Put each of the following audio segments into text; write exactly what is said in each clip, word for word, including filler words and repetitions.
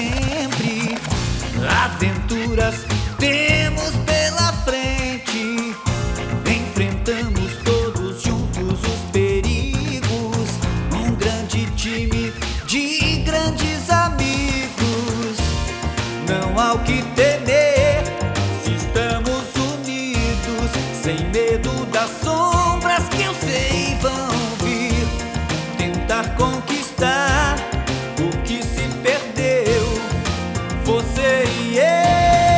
sempre. Aventuras temos pela frente, enfrentamos todos juntos os perigos. Um grande time de grandes amigos. Não há o que temer se estamos unidos, sem medo das sombras que eu sei vão vir. Tentar conquistar o que se perdeu, você e eu.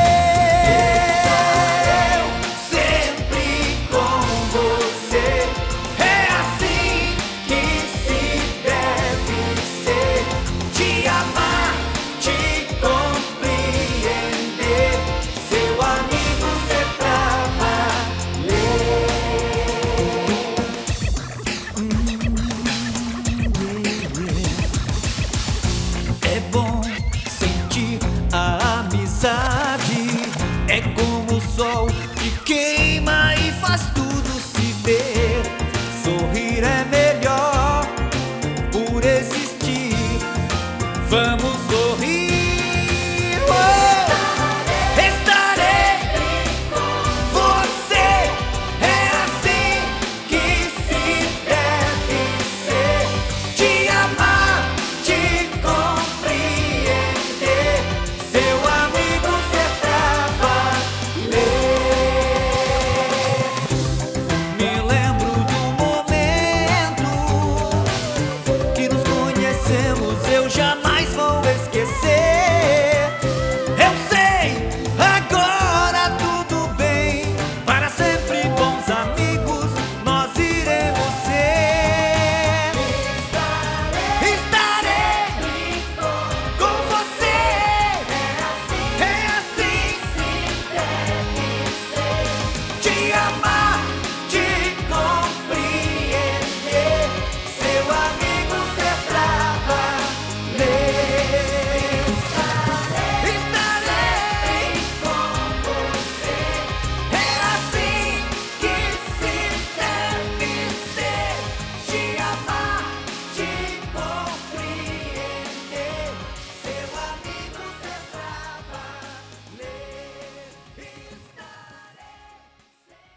É como o sol que queima e faz tudo se ver. Sorrir é melhor por existir. Vamos